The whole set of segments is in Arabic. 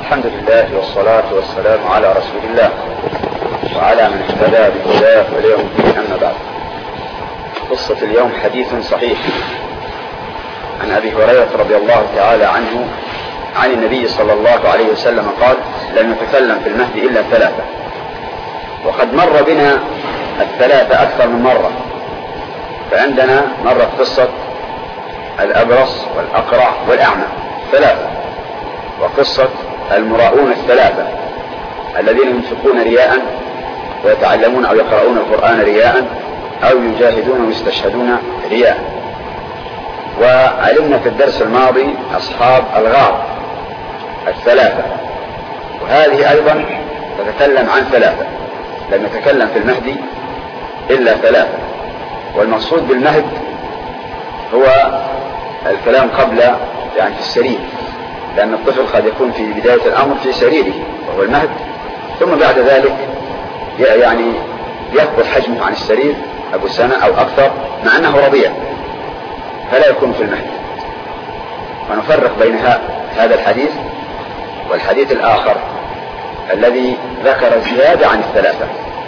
الحمد لله والصلاة والسلام على رسول الله وعلى من اهتدى بهداه واليوم الدين. أما بعد، قصة اليوم حديث صحيح عن أبي هريرة رضي الله تعالى عنه عن النبي صلى الله عليه وسلم قال: لم يتكلم في المهد إلا ثلاثة. وقد مر بنا الثلاثة أكثر من مرة، فعندنا مرت قصة الأبرص والأقرع والأعمى ثلاثة، وقصة المراؤون الثلاثة الذين ينفقون رياء ويتعلمون أو يقرؤون القرآن رياء أو يجاهدون ويستشهدون رياء. وعلمنا في الدرس الماضي أصحاب الغار الثلاثة، وهذه أيضا تتكلم عن ثلاثة. لم يتكلم في المهد إلا ثلاثة، والمقصود بالمهد هو الكلام قبل يعني في السرير، لأن الطفل قد يكون في بداية الأمر في سريره وهو المهد، ثم بعد ذلك يعني يكبر حجمه عن السرير أبو سنة أو أكثر مع أنه رضيع، فلا يكون في المهد. ونفرق بين هذا الحديث والحديث الآخر الذي ذكر زيادة عن الثلاثة.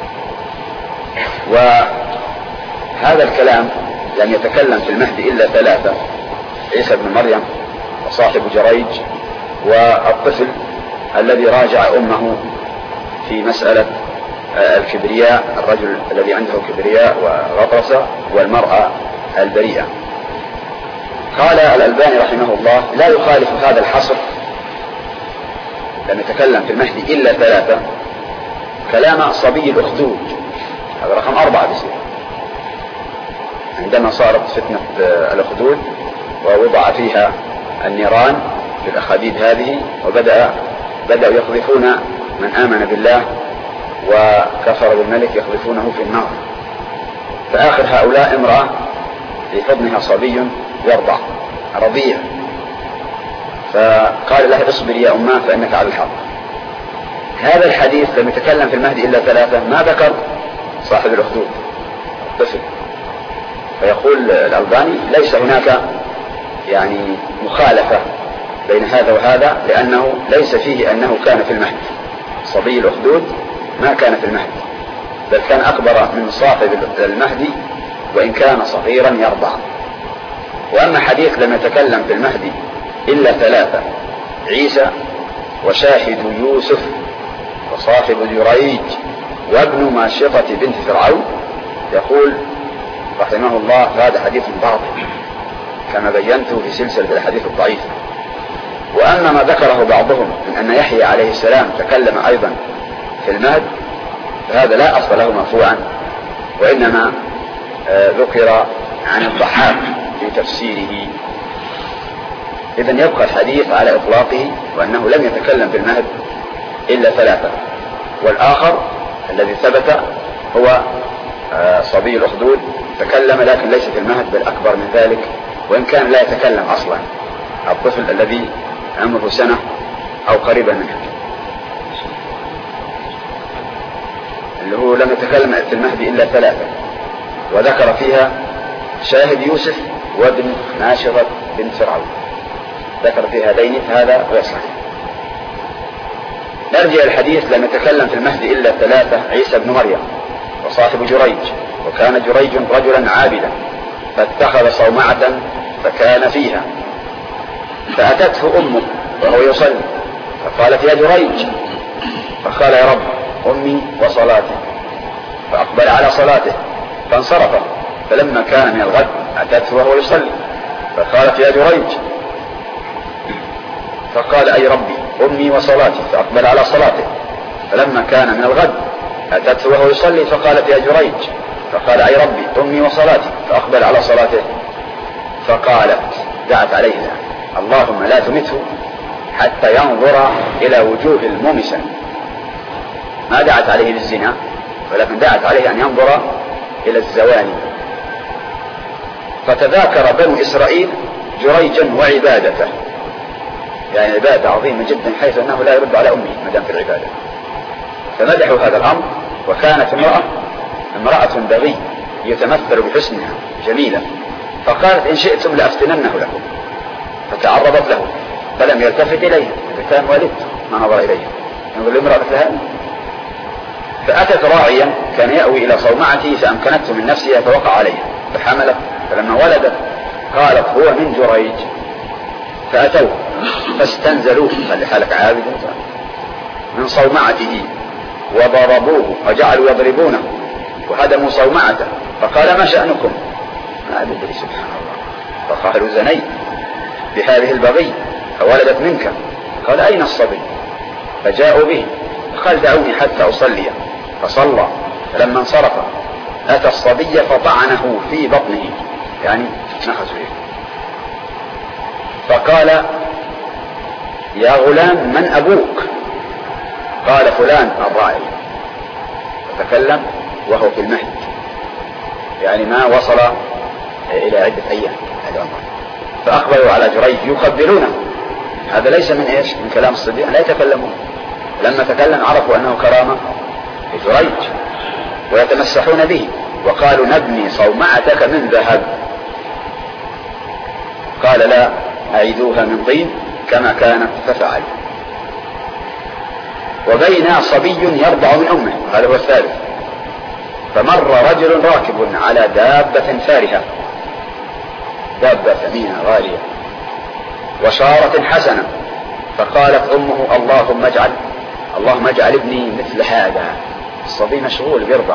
وهذا الكلام لم يتكلم في المهد إلا ثلاثة: عيسى بن مريم، وصاحب جريج، والطفل الذي راجع أمه في مسألة الكبرياء، الرجل الذي عنده كبرياء وغطرسة، والمرأة البريئة. قال الألباني رحمه الله: لا يخالف هذا الحصر، لم يتكلم في المهد إلا ثلاثة، كلام صبي الأخدود، هذا رقم 4 بيصير عندما صارت فتنة الأخدود ووضع فيها النيران في الأخاديد هذه، وبدأوا يقذفون من آمن بالله وكفر بالملك، يقذفونه في النار. فآخر هؤلاء امرأة في حضنها صبي يرضع رضيع، فقال لها: اصبري يا أماه فإنك على الحق. هذا الحديث لم يتكلم في المهد إلا ثلاثة، ما ذكر صاحب الأخدود الطفل. فيقول الألباني: ليس هناك يعني مخالفة بين هذا وهذا، لأنه ليس فيه أنه كان في المهد. صبي الأخدود ما كان في المهد، بل كان أكبر من صاحب المهدي وإن كان صغيرا يرضع. وأما حديث لم يتكلم في المهد إلا ثلاثة: عيسى، وشاهد يوسف، وصاحب جريج، وابن ماشطة بنت فرعون، يقول رحمه الله: هذا حديث باطل كما بينته في سلسلة الحديث الضعيف. وأما ما ذكره بعضهم من أن يحيى عليه السلام تكلم أيضا في المهد، فهذا لا أصل له مرفوعا، وإنما ذكر عن الضحاك في تفسيره. إذن يبقى الحديث على إطلاقه، وأنه لم يتكلم في المهد إلا ثلاثة. والآخر الذي ثبت هو صبي الأخدود، تكلم لكن ليس في المهد بل أكبر من ذلك، وإن كان لا يتكلم أصلا، الطفل الذي عمره سنة أو قريبا منه، اللي هو لم يتكلم في المهد إلا ثلاثة، وذكر فيها شاهد يوسف وابن ماشطة بنت فرعون، ذكر في هذين، هذا هو صحيح. نرجع الحديث: لم يتكلم في المهد إلا ثلاثة: عيسى بن مريم، وصاحب جريج، وكان جريج رجلا عابدا، فاتخذ صومعة فكان فيها، فأتته أمه وهو يصلي، فقالت: يا جريج، فقال: يا رب، أمي وصلاتي، فأقبل على صلاته فانصرف. فلما كان من الغد أتته وهو يصلي، فقالت: يا جريج، فقال: أي ربي، أمي وصلاتي، فأقبل على صلاته. فلما كان من الغد أتته وهو يصلي، فقالت: يا جريج، فقال: أي ربي، أمي وصلاتي، فأقبل على صلاته. فقالت، دعت عليه: اللهم لا تمته حتى ينظر إلى وجوه المومسة. ما دعت عليه للزنا، ولكن دعت عليه أن ينظر إلى الزواني. فتذاكر بنو إسرائيل جريجا وعبادته، يعني عبادة عظيمة جدا، حيث أنه لا يرد على أمه مدام في العبادة. فمدحوا هذا الأمر، وكانت امرأة بغي يتمثل بحسنها جميلة، فقالت: إن شئتم لأفتننه لكم، فتعرضت له فلم يلتفت إليها، كان والد ما نظر إليه، ينظر لامرأة مثل هذا. فأتت راعيا كان يأوي إلى صومعته فأمكنته من نفسها فوقع عليها فحملت، فلما ولدت قالت هو من جريج، فأتوه فاستنزلوه، خلي حالك عابد من صومعته وضربوه وجعلوا يضربونه وهدموا صومعته، فقال ما شأنكم؟ ما أدري سبحان الله. فقالوا زنيت بهذه البغي فولدت منك. قال أين الصبي؟ فجاءوا به، قال دعوني حتى أصلي، فصلى. فلما انصرف أتى الصبي فطعنه في بطنه، يعني نخس فيه، فقال يا غلام من أبوك؟ قال فلان الراعي. فتكلم وهو في المهد، يعني ما وصل إلى عدة أيام. فأقبلوا على جريج يقبلونه. هذا ليس من إيش؟ من كلام الصبيان، لا يتكلمون. لما تكلم عرفوا أنه كرامة لجريج ويتمسحون به، وقالوا نبني صومعتك من ذهب. قال لا، أعيدوها من طين كما كانت، ففعل. وبين صبي يرضع من أمه، هذا هو الثالث، فمر رجل راكب على دابة فارهة، دابة ثمينة غالية وشارة حسنة، فقالت أمه اللهم اجعل ابني مثل هذا. الصبي مشغول بيرضع،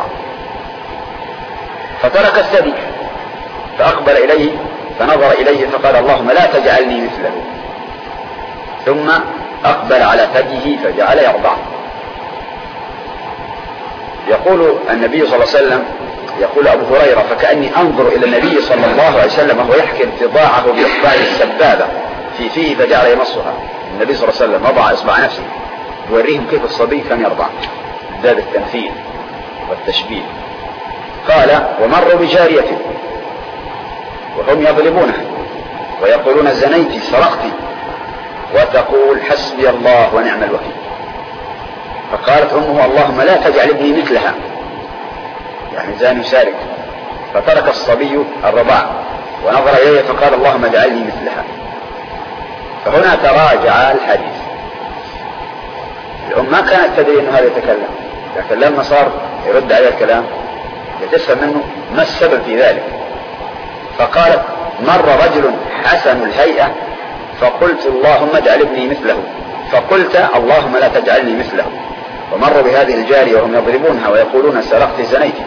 فترك الثدي فأقبل إليه فنظر إليه فقال اللهم لا تجعلني مثله، ثم أقبل على ثديه فجعل يرضع. يقول النبي صلى الله عليه وسلم، يقول أبو هريرة فكأني أنظر إلى النبي صلى الله عليه وسلم وهو يحكي ارتضاعه بإصبعه السبابة في فيه فجعل يمصها. النبي صلى الله عليه وسلم وضع إصبع نفسه يوريهم كيف الصبي كان يرضع، باب التمثيل والتشبيه. قال ومروا بجارية وهم يظلمونها ويقولون زنيت سرقت، وتقول حسبي الله ونعم الوكيل. فقالت أمه اللهم لا تجعل ابني مثلها، يعني زاني سارق. فترك الصبي الرضاع ونظر إليه فقال اللهم اجعلني مثلها. فهنا تراجع الحديث. الأم ما كانت تدري أنه هذا يتكلم، لكن لما صار يرد على الكلام يتفهم منه ما السبب في ذلك. فقالت مر رجل حسن الهيئة فقلت اللهم اجعل ابني مثله، فقلت اللهم لا تجعلني مثله. ومروا بهذه الجارية وهم يضربونها ويقولون سرقت زنيت،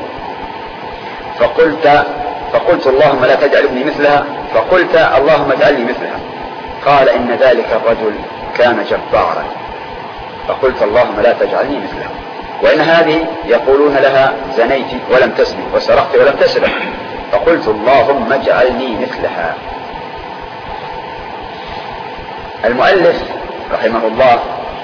فقلت اللهم لا تجعل ابني مثلها، فقلت اللهم اجعلني مثلها. قال إن ذلك الرجل كان جبارا، فقلت اللهم لا تجعلني مثلها. وإن هذه يقولون لها زنيت ولم تزني وسرقت ولم تسرق، فقلت اللهم اجعلني مثلها. المؤلف رحمه الله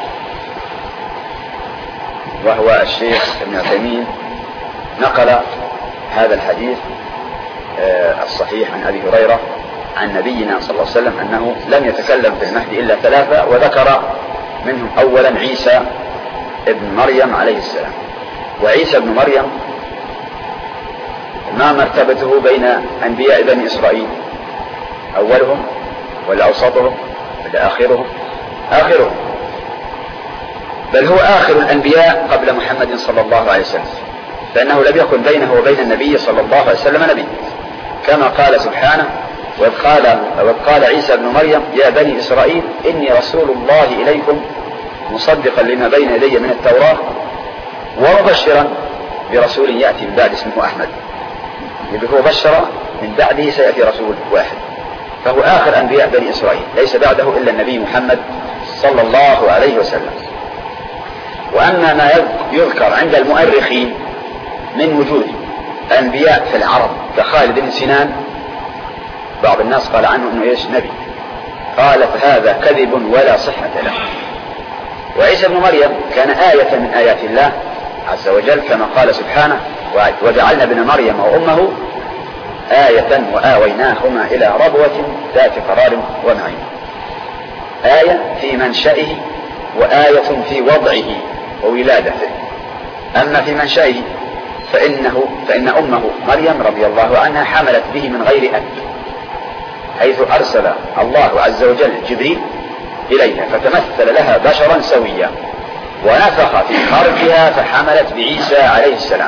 وهو الشيخ ابن عثيمين نقل هذا الحديث الصحيح عن أبي هريرة عن نبينا صلى الله عليه وسلم أنه لم يتكلم في المهد إلا ثلاثة، وذكر منهم أولا عيسى ابن مريم عليه السلام. وعيسى ابن مريم ما مرتبته بين أنبياء بني إسرائيل؟ أولهم ولا أوسطهم ولا آخرهم؟ آخرهم، بل هو آخر الأنبياء قبل محمد صلى الله عليه وسلم، فإنه لم يكن بينه وبين النبي صلى الله عليه وسلم نبي، كما قال سبحانه وإذ قال عيسى ابن مريم يا بني إسرائيل إني رسول الله إليكم مصدقا لما بين يدي من التوراة ومبشرا برسول يأتي من بعد اسمه أحمد. هو بشر من بعده سيأتي رسول واحد، فهو آخر أنبياء بني إسرائيل، ليس بعده إلا النبي محمد صلى الله عليه وسلم. وأما ما يذكر عند المؤرخين من وجود أنبياء في العرب كخالد بن سنان، بعض الناس قال عنه أنه إيش نبي، قال فهذا كذب ولا صحة له. وعيسى بن مريم كان آية من آيات الله عز وجل، كما قال سبحانه وجعلنا ابن مريم وأمه آية وآويناهما إلى ربوة ذات قرار ومعين. آية في منشئه وآية في وضعه وولادته. أما في منشئه فإن أمه مريم رضي الله عنها حملت به من غير أب، حيث أرسل الله عز وجل جبريل إليها فتمثل لها بشرا سويا ونفخ في فرجها فحملت بعيسى عليه السلام.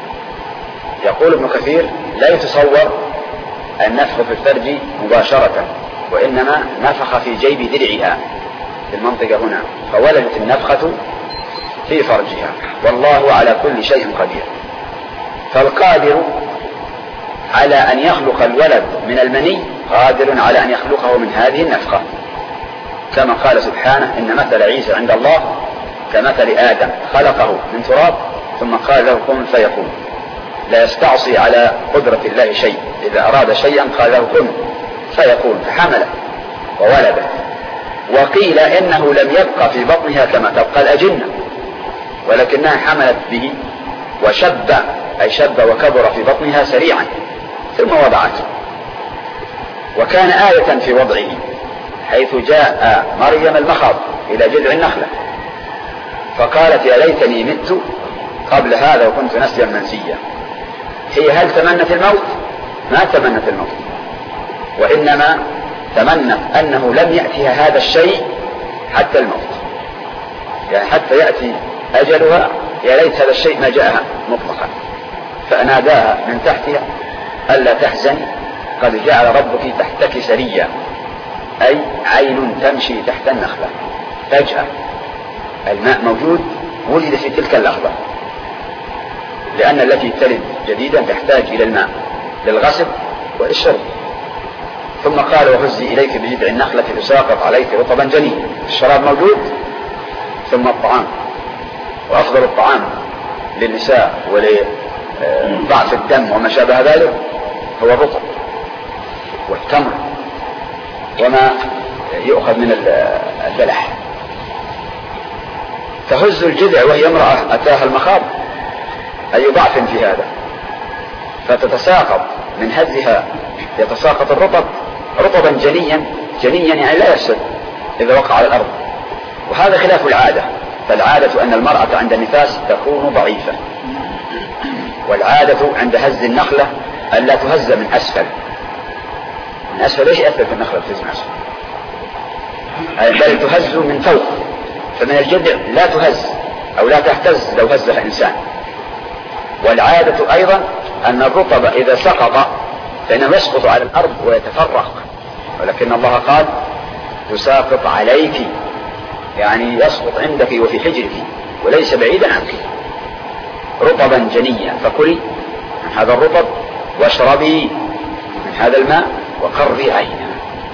يقول ابن كثير لا يتصور النفخ في الفرج مباشرة، وإنما نفخ في جيب درعها في المنطقة هنا فولدت النفخة في فرجها، والله على كل شيء قدير. فالقادر على أن يخلق الولد من المني قادر على أن يخلقه من هذه النفخة، كما قال سبحانه إن مثل عيسى عند الله كمثل آدم خلقه من تراب ثم قال له كن فيكون. لا يستعصي على قدرة الله شيء، إذا أراد شيئا قال له كن فيكون فحمله وولده. وقيل إنه لم يبقى في بطنها كما تبقى الأجنة، ولكنها حملت به وشب أي شب وكبر في بطنها سريعا ثم وضعته. وكان آية في وضعه حيث جاء مريم المخاض إلى جذع النخلة فقالت يا ليتني مت قبل هذا وكنت نسيا منسيا. هي هل تمنت الموت؟ ما تمنت الموت، وإنما تمنت أنه لم يأتها هذا الشيء حتى الموت، يعني حتى يأتي أجلها يا ليت هذا الشيء ما جاءها مطلقا. فأناداها من تحتها ألا تحزني قد جعل ربك تحتك سريا، أي عين تمشي تحت النخلة. فجأة الماء موجود ولد في تلك اللحظة، لأن التي تلد جديدا تحتاج إلى الماء للغسل وللشرب. ثم قال وهزي إليك بجذع النخلة تساقط عليك رطبا جنيا. الشراب موجود ثم الطعام، وأفضل الطعام للنساء ولضعف الدم وما شابه ذلك هو الرطب والتمر وما يؤخذ من البلح. تهز الجذع وهي امرأة أتاها المخاض، أي ضعف في هذا، فتتساقط من هزها يتساقط الرطب رطبا جنيا. جنيا يعني لا يفسد إذا وقع على الأرض، وهذا خلاف العادة. فالعادة أن المرأة عند النفاس تكون ضعيفة، والعادة عند هز النخلة أن لا تهز من أسفل. من أسفل إيش يأثر في النخلة تهز من أسفل؟ بل تهز من فوق، فمن الجذع لا تهز أو لا تهتز لو هزها إنسان. والعادة أيضا أن الرطب إذا سقط فإنه يسقط على الأرض ويتفرق، ولكن الله قال تساقط عليك، يعني يسقط عندك وفي حجرك وليس بعيدا عنك رطبا جنيا. فكلي من هذا الرطب واشربي من هذا الماء وقري عينا.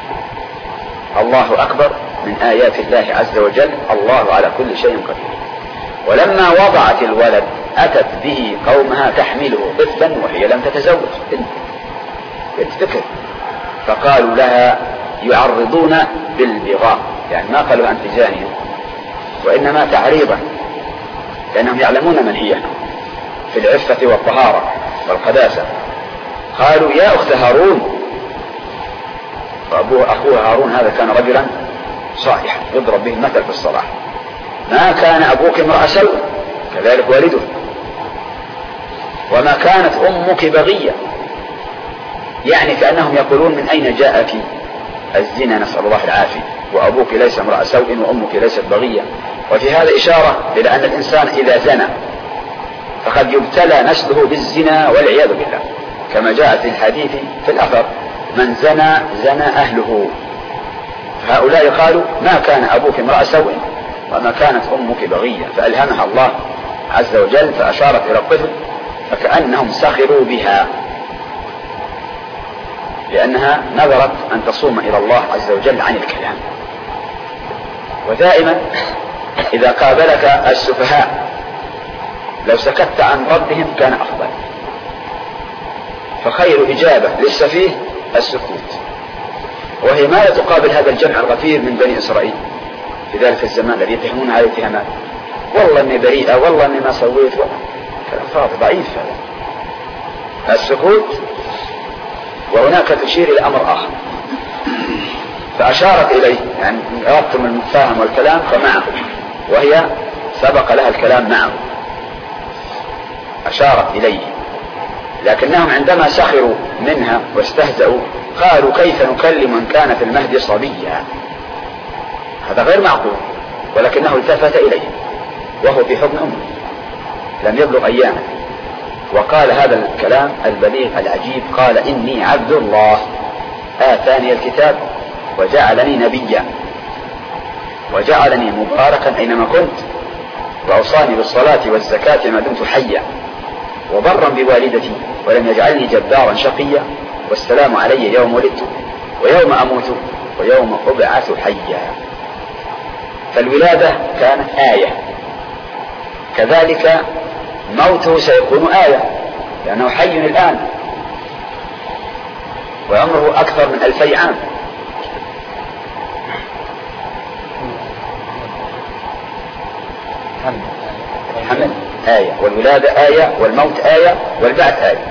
الله أكبر من آيات الله عز وجل، الله على كل شيء قدير. ولما وضعت الولد أتت به قومها تحمله طفلا وهي لم تتزوج، بنت فكر، فقالوا لها يعرضون بالبغاء، يعني ما قالوا أنت زانية، وإنما تعريضا، لأنهم يعلمون من هي في العفة والطهارة والقداسة. قالوا يا أخت هارون، أخوها هارون هذا كان رجلا صالحا يضرب به المثل في الصلاح، ما كان أبوك امرأ سوء كذلك والده، وما كانت أمك بغية، يعني كأنهم يقولون من أين جاءك الزنا، نسأل الله العافية، وأبوك ليس امرأ سوء وأمك ليست بغية. وفي هذا إشارة إلى أن الإنسان إذا زنى فقد يبتلى نسله بالزنا والعياذ بالله، كما جاء في الحديث في الأثر من زنى زنى أهله. هؤلاء قالوا ما كان أبوك امرأ سوء وما كانت أمك بغية، فألهمها الله عز وجل فأشارت إلى الطفل، فكأنهم سخروا بها لأنها نذرت أن تصوم إلى الله عز وجل عن الكلام. ودائما إذا قابلك السفهاء لو سكت عن ربهم كان أفضل، فخير إجابة للسفيه السكوت. وهي ما لا تقابل هذا الجمع الغفير من بني إسرائيل في ذلك الزمان الذي يتهمون عليه اتهامات، والله إني بريئة، والله إني ما سويت، كلام فاضي ضعيف هذا السكوت. وهناك تشير إلى أمر آخر فأشارت إليه، يعني أردتم المفاهم والكلام فمعه، وهي سبق لها الكلام معه، أشارت إليه. لكنهم عندما سخروا منها واستهزأوا قالوا كيف نكلم من كان في المهد صبيا. هذا غير معقول، ولكنه التفت إليه وهو في حضن أمه لم يبلغ أيامه، وقال هذا الكلام البليغ العجيب، قال إني عبد الله آتاني الكتاب وجعلني نبيا وجعلني مباركا أينما كنت وأوصاني بالصلاة والزكاة ما دمت حيا وبرا بوالدتي ولم يجعلني جبارا شقيا والسلام علي يوم ولدت ويوم أموت ويوم أبعث حيا. فالولادة كانت آية، كذلك موته سيكون آية لأنه حي الآن وعمره أكثر من 2000 عام. الحمل آية والولادة آية والموت آية والبعث آية،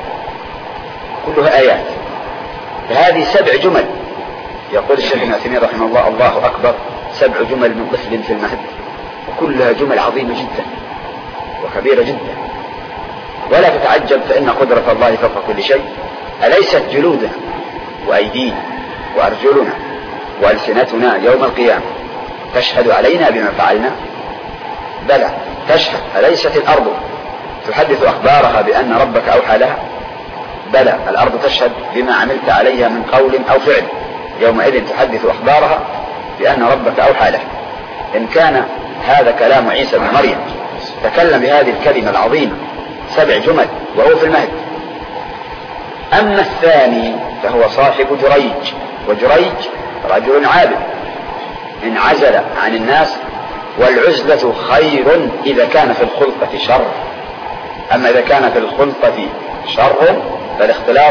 كلها آيات. فهذه 7 جمل. يقول الشيخ ابن عثيمين رحمه الله: الله أكبر، 7 جمل من طفل في المهد، وكلها جمل عظيمة جدا وكبيرة جدا. ولا تتعجب فإن قدرة الله فوق كل شيء. أليست جلودنا وأيدينا وأرجلنا وألسنتنا يوم القيامة تشهد علينا بما فعلنا؟ بلى تشهد. أليست الأرض تحدث أخبارها بأن ربك أوحى لها؟ بلى الأرض تشهد بما عملت عليها من قول أو فعل، يومئذ تحدث أخبارها بأن ربك أوحى لها. إن كان هذا كلام عيسى بن مريم تكلم بهذه الكلمة العظيمة 7 جمل وهو في المهد. أما الثاني فهو صاحب جريج، وجريج رجل عابد انعزل عن الناس، والعزلة خير إذا كان في الخلطة شر. أما إذا كان في الخلطة شر فالاختلاط،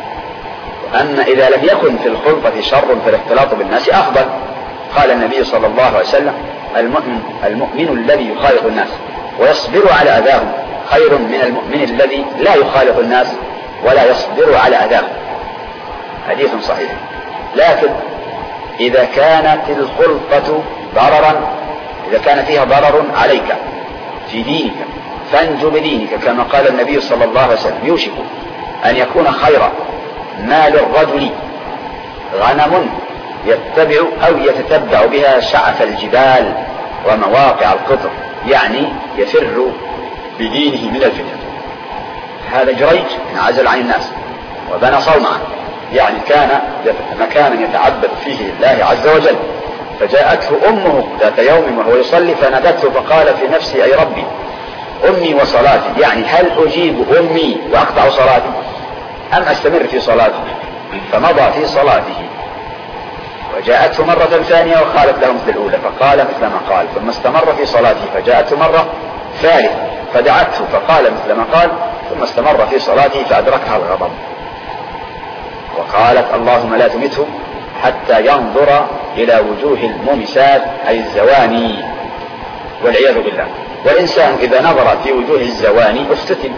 أما إذا لم يكن في الخلطة شر فالاختلاط بالناس أفضل. قال النبي صلى الله عليه وسلم: المؤمن الذي يخالط الناس ويصبر على أذاهم خير من المؤمن الذي لا يخالط الناس ولا يصبر على أذاهم. حديث صحيح. لكن إذا كانت الخلطة ضررا، إذا كان فيها ضرر عليك في دينك فانج بدينك، كما قال النبي صلى الله عليه وسلم: يوشك أن يكون خير ما للرجل غنم يتبع أو يتتبع بها شعف الجبال ومواقع القطر، يعني يفر بدينه من الفتن. هذا جريج انعزل عن الناس وبنى صومعا، يعني كان مكانا يتعبد فيه لله عز وجل. فجاءته أمه ذات يوم وهو يصلي فنادته فقال في نفسي: أي ربي أمي وصلاتي، يعني هل أجيب أمي وأقطع صلاتي أم أستمر في صلاتي؟ فمضى في صلاته. وجاءته مرة ثانية وقالت له مثل الأولى فقال مثل ما قال، ثم استمر في صلاته. فجاءته مرة ثالثة فدعته فقال مثل ما قال، ثم استمر في صلاته فأدركها الغضب وقالت: اللهم لا تمته حتى ينظر إلى وجوه المومسات أي الزواني والعياذ بالله. والإنسان إذا نظر في وجوه الزواني افتتن،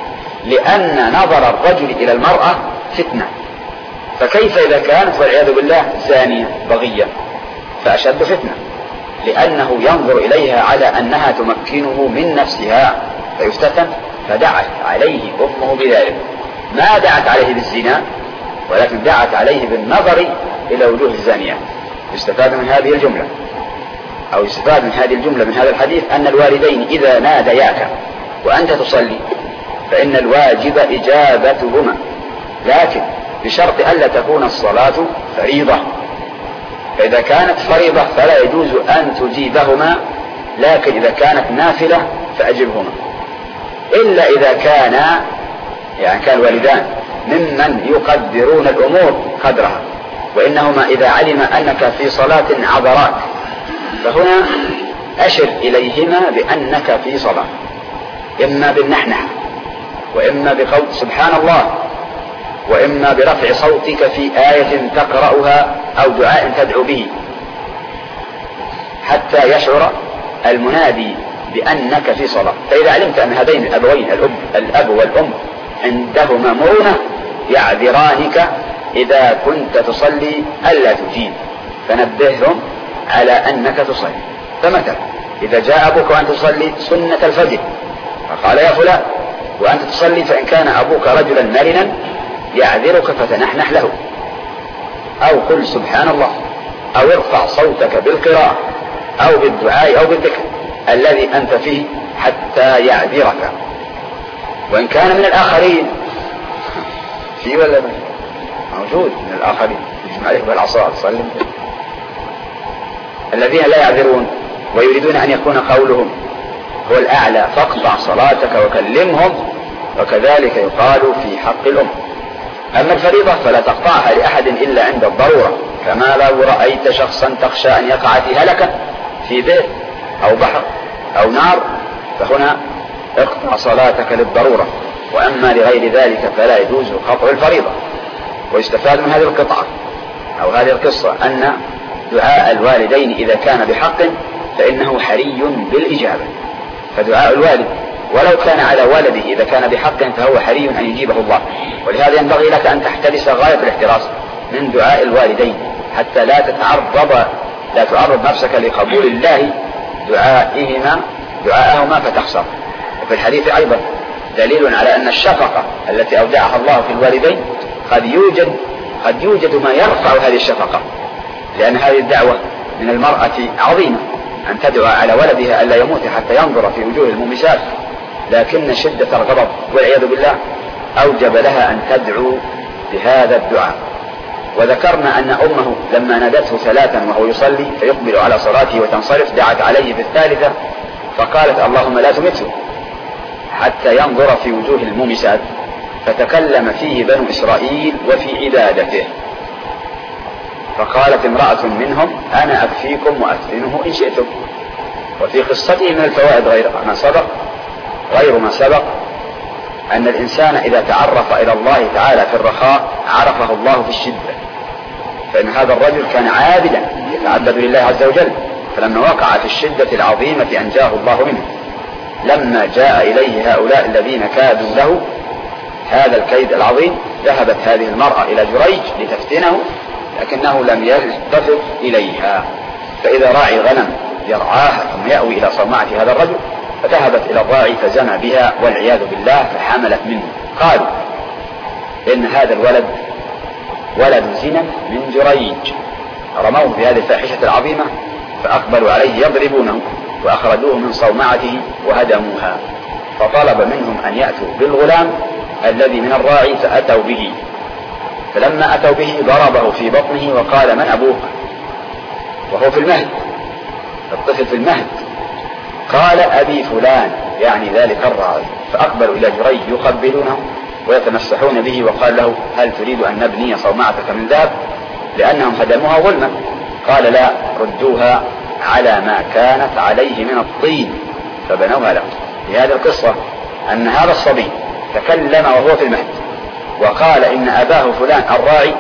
لأن نظر الرجل إلى المرأة فتنة، فكيف إذا كانت والعياذ بالله زانية بغية فأشد فتنة، لأنه ينظر إليها على أنها تمكنه من نفسها فيفتتن. فدعت عليه أمه بذلك، ما دعت عليه بالزنا ولكن دعت عليه بالنظر إلى وجوه الزانيات. يستفاد من هذه الجملة أو يستفاد من هذه الجملة من هذا الحديث أن الوالدين إذا نادياك وأنت تصلي فإن الواجب إجابتهما، لكن بشرط ألا تكون الصلاة فريضة. فإذا كانت فريضة فلا يجوز أن تجيبهما، لكن إذا كانت نافلة فأجبهما، إلا إذا كان كان الوالدان ممن يقدرون الأمور قدرها، وإنهما إذا علم أنك في صلاة عذراك فهنا أشر إليهما بأنك في صلاة، إما بالنحنح وإما بقول سبحان الله، وإما برفع صوتك في آية تقرأها أو دعاء تدعو به، حتى يشعر المنادي بأنك في صلاة. فإذا علمت أن هذين الأبوين الأب والأم عندهما مرونة يعذرانك إذا كنت تصلي ألا تجيب، فنبههم على أنك تصلي. فمثلا إذا جاء أبوك وأنت تصلي سنة الفجر فقال: يا فلان وأنت تصلي، فإن كان أبوك رجلا مرنا يعذرك فتنحنح له، أو قل سبحان الله، أو ارفع صوتك بالقراءة، أو بالدعاء أو بالذكر الذي أنت فيه حتى يعذرك، وإن كان من الآخرين في ولا موجود من الآخرين يجمع عليك بالعصا تصلي الذين لا يعذرون ويريدون أن يكون قولهم هو الأعلى فاقطع صلاتك وكلمهم، وكذلك يقال في حق الأم. أما الفريضة فلا تقطعها لأحد إلا عند الضرورة، كما لو رأيت شخصا تخشى أن يقع في هلكة في بئر أو بحر أو نار فهنا اقطع صلاتك للضرورة، وأما لغير ذلك فلا يجوز قطع الفريضة. ويستفاد من هذه القطعة أو هذه القصة أن دعاء الوالدين إذا كان بحق فإنه حري بالإجابة، فدعاء الوالد ولو كان على ولده إذا كان بحق فهو حري أن يجيبه الله. ولهذا ينبغي لك أن تحترس غاية الاحتراس من دعاء الوالدين حتى لا تعرض نفسك لقبول الله دعاءهما فتخسر. وفي الحديث أيضا دليل على أن الشفقة التي أودعها الله في الوالدين قد يوجد ما يرفع هذه الشفقة، لأن هذه الدعوة من المرأة عظيمة أن تدعو على ولدها ألا يموت حتى ينظر في وجوه المومسات، لكن شدة الغضب والعياذ بالله أوجب لها أن تدعو بهذا الدعاء. وذكرنا أن أمه لما نادته ثلاثا وهو يصلي فيقبل على صلاته وتنصرف دعت عليه في الثالثة فقالت اللهم لا تمته حتى ينظر في وجوه المومسات، فتكلم فيه بنو إسرائيل وفي عبادته. فقالت امرأة منهم أنا أكفيكم وأفتنه إن شئتم. وفي قصته من الفوائد غير ما سبق أن الإنسان إذا تعرف إلى الله تعالى في الرخاء عرفه الله في الشدة، فإن هذا الرجل كان عابدا يتعبد لله عز وجل، فلما وقع في الشدة العظيمة أنجاه الله منه. لما جاء إليه هؤلاء الذين كادوا له هذا الكيد العظيم ذهبت هذه المرأة إلى جريج لتفتنه، لكنه لم يلتفت إليها. فإذا راعي غنم يرعاها ثم يأوي إلى صومعة هذا الرجل، فذهبت إلى الراعي فزنى بها والعياذ بالله فحملت منه. قالوا إن هذا الولد ولد زنا من جريج، رموه بهذه الفاحشة العظيمة فأقبلوا عليه يضربونه وأخرجوه من صومعته وهدموها. فطلب منهم أن يأتوا بالغلام الذي من الراعي فأتوا به، فلما أتوا به ضربه في بطنه وقال من أبوك؟ وهو في المهد، الطفل في المهد. قال أبي فلان يعني ذلك الراعي. فأقبلوا إلى جريج يقبلونه ويتمسحون به، وقال له هل تريد أن نبني صومعتك من ذهب لأنهم هدموها ظلما؟ قال لا، ردوها على ما كانت عليه من الطين فبنوها له. في هذه القصة أن هذا الصبي تكلم وهو في المهد وقال إن أباه فلان الراعي،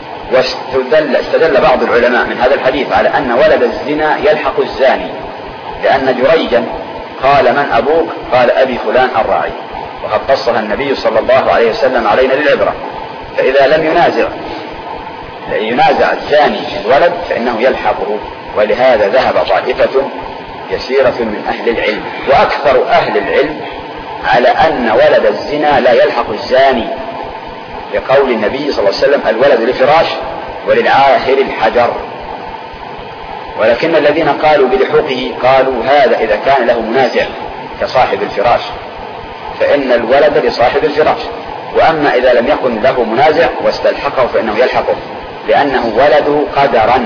واستدل بعض العلماء من هذا الحديث على أن ولد الزنا يلحق الزاني، لأن جريجا قال من أبوك؟ قال أبي فلان الراعي، وقد قصها النبي صلى الله عليه وسلم علينا للعبرة. فإذا لم ينازع الزاني الولد فإنه يلحقه. ولهذا ذهب طائفة يسيرة من أهل العلم وأكثر أهل العلم على أن ولد الزنا لا يلحق الزاني، لقول النبي صلى الله عليه وسلم الولد لفراش وللعاهر الحجر. ولكن الذين قالوا بلحوقه قالوا هذا إذا كان له منازع كصاحب الفراش فإن الولد لصاحب الفراش، وأما إذا لم يكن له منازع واستلحقه فإنه يلحقه، لأنه ولده قدرا،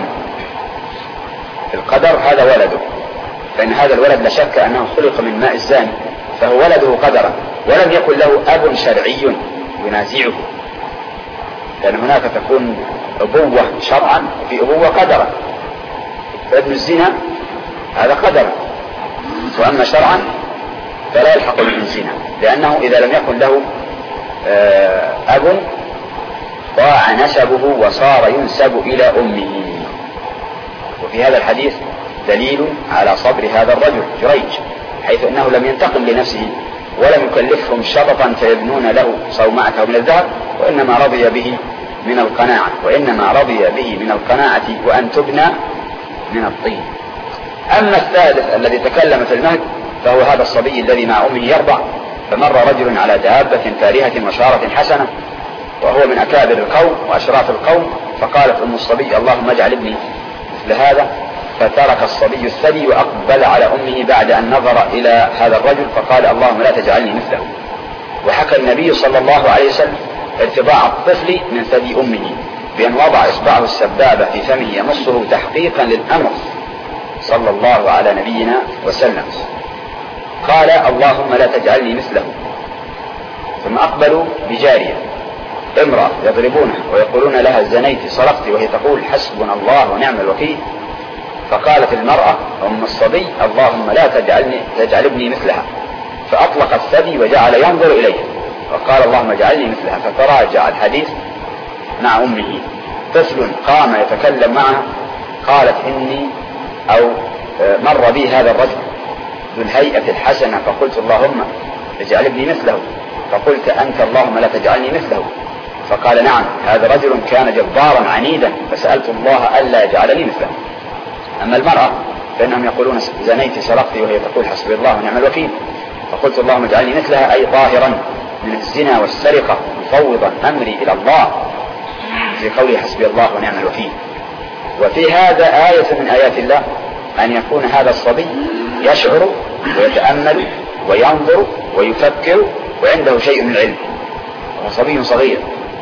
القدر هذا ولده، فإن هذا الولد لا شك أنه خلق من ماء الزاني فهو ولده قدرا، ولم يكن له أب شرعي ينازعه، لأن هناك تكون أبوة شرعا وفي أبوة قدرا، فابن الزنا هذا قدرا، وأما شرعا فلا يلحق به الزنا، لأنه إذا لم يكن له أب ضاع نسبه وصار ينسب إلى أمه. وفي هذا الحديث دليل على صبر هذا الرجل جريج، حيث أنه لم ينتقم لنفسه ولم يكلفهم شططا فيبنون له صومعته من الذهب، وإنما رضي به من القناعة وأن تبنى من الطين. أما الثالث الذي تكلم في المهد فهو هذا الصبي الذي مع أمه يرضع، فمر رجل على دابة فارهة وشارة حسنة وهو من أكابر القوم وأشراف القوم، فقالت أم الصبي اللهم اجعل ابني مثل هذا، فترك الصبي الثدي وأقبل على أمه بعد أن نظر إلى هذا الرجل فقال اللهم لا تجعلني مثله. وحكى النبي صلى الله عليه وسلم ارتضاع الطفل من ثدي أمه بأن وضع إصبعه السبابة في فمه يمصه تحقيقا للأمر صلى الله على نبينا وسلم. قال اللهم لا تجعلني مثله. ثم أقبلوا بجارية امرأة يضربونها ويقولون لها زنيت سرقت، وهي تقول حسبنا الله ونعم الوكيل. فقالت المرأة أم الصبي اللهم لا تجعل ابني مثلها، فأطلق الثدي وجعل ينظر إليه وقال اللهم اجعلني مثلها. فتراجع الحديث مع أمه. طفل قام يتكلم معها قالت إني أو مر بي هذا الرجل ذو الهيئة الحسنة فقلت اللهم اجعل ابني مثله، فقلت أنت اللهم لا تجعلني مثله. فقال نعم هذا رجل كان جبارا عنيدا فسألت الله ألا يجعلني مثله. أما المرأة فإنهم يقولون زنيت سرقت، وهي تقول حسبي الله ونعم الوكيل. فقلت اللهم اجعلني مثلها أي طاهرا من الزنا والسرقة مفوضا أمري إلى الله، في قوله حسبي الله ونعم الوكيل. وفي هذا آية من آيات الله أن يكون هذا الصبي يشعر ويتأمل وينظر ويفكر وعنده شيء من العلم، وهو صبي صغير.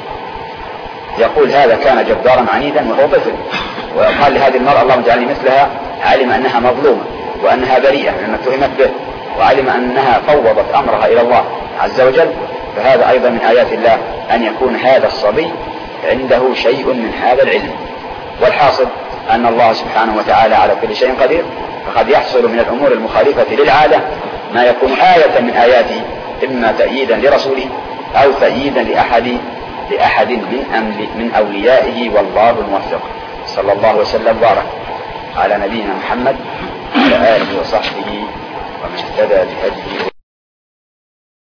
يقول هذا كان جبارا عنيدا وهو طفل، وقال لهذه المرأة اللهم اجعلني مثلها، علم أنها مظلومة وأنها بريئة مما اتهمت به، وعلم أنها فوضت أمرها إلى الله عز وجل. فهذا أيضا من آيات الله أن يكون هذا الصبي عنده شيء من هذا العلم. والحاصل أن الله سبحانه وتعالى على كل شيء قدير، فقد يحصل من الأمور المخالفة للعادة ما يكون آية من آياته، إما تأييدا لرسوله أو تأييدا لأحد من أوليائه، والله الموفق. صلى الله وسلم وبارك على نبينا محمد وعلى آله وصحبه ومن اهتدى بهديه